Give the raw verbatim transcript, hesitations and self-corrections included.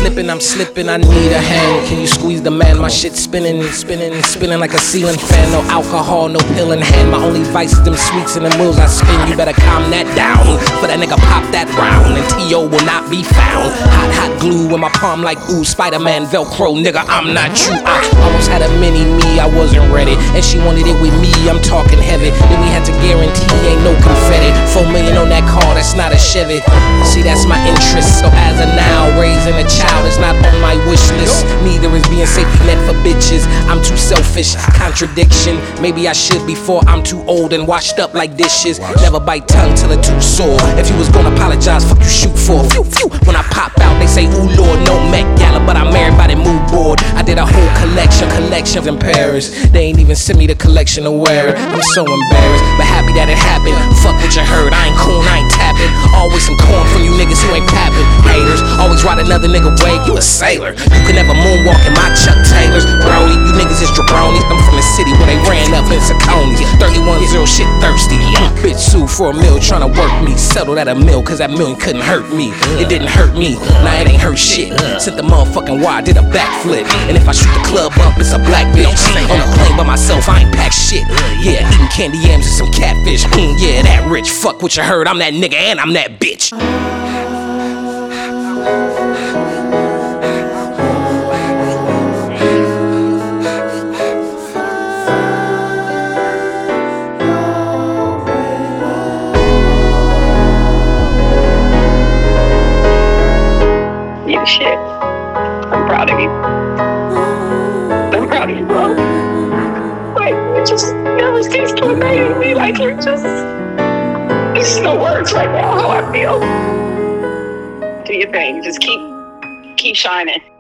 slipping, I'm slipping, I need a hand. Can you squeeze the man? My shit spinning, spinning, spinning like a ceiling fan. No alcohol, no pill in hand. My only vice is them sweets and them wheels I spin. You better calm that down, for that nigga pop that round, and T O will not be found. Hot, hot glue in my palm like ooh, Spider-Man, Velcro, nigga, I'm not you. I almost had a mini me, I wasn't ready, and she wanted it with me, I'm talking heavy. Then we had to guarantee ain't no confetti. Four million on that car, that's not a Chevy. See, that's my interest. So as of now, raising a child is not on my wish list. Neither is being safety net for bitches. I'm too selfish, contradiction. Maybe I should before I'm too old and washed up like dishes. Never bite tongue till it too sore. If you was gonna apologize, fuck you shoot for. Phew, phew. When I pop out, they say, ooh Lord, no Met Gala, but I'm everybody mood board. I did a whole collection, collections in Paris. They ain't even sent me the collection to wear it. I'm so embarrassed, but happy that it happened. Fuck what you heard, I ain't cool, I ain't tapping. Always some corn from you niggas who ain't papping. Haters, always ride another nigga way, you a sailor. You can never moonwalk in my Chuck Taylors. Brody, you niggas is jabronis. I'm from the city where they ran up in Saconis. thirty-one zero shit thirsty. Mm, bitch sued for a meal, tryna work me. Settled at a mill, cause that million couldn't hurt me. It didn't hurt me, now it ain't hurt shit. Sent the motherfucking wire, did a backflip. And if I shoot the club up, it's a black bitch. On a plane by myself, I ain't packed shit. Yeah, eating candy yams and some catfish. Mm, yeah, that rich. Fuck what you heard, I'm that nigga and I'm that bitch. You shit. I'm proud of you. I'm proud of you, bro. Like, you just never cease to amaze me. Like, you're just, there's no words right now how I feel. Do your thing. Just keep, keep shining.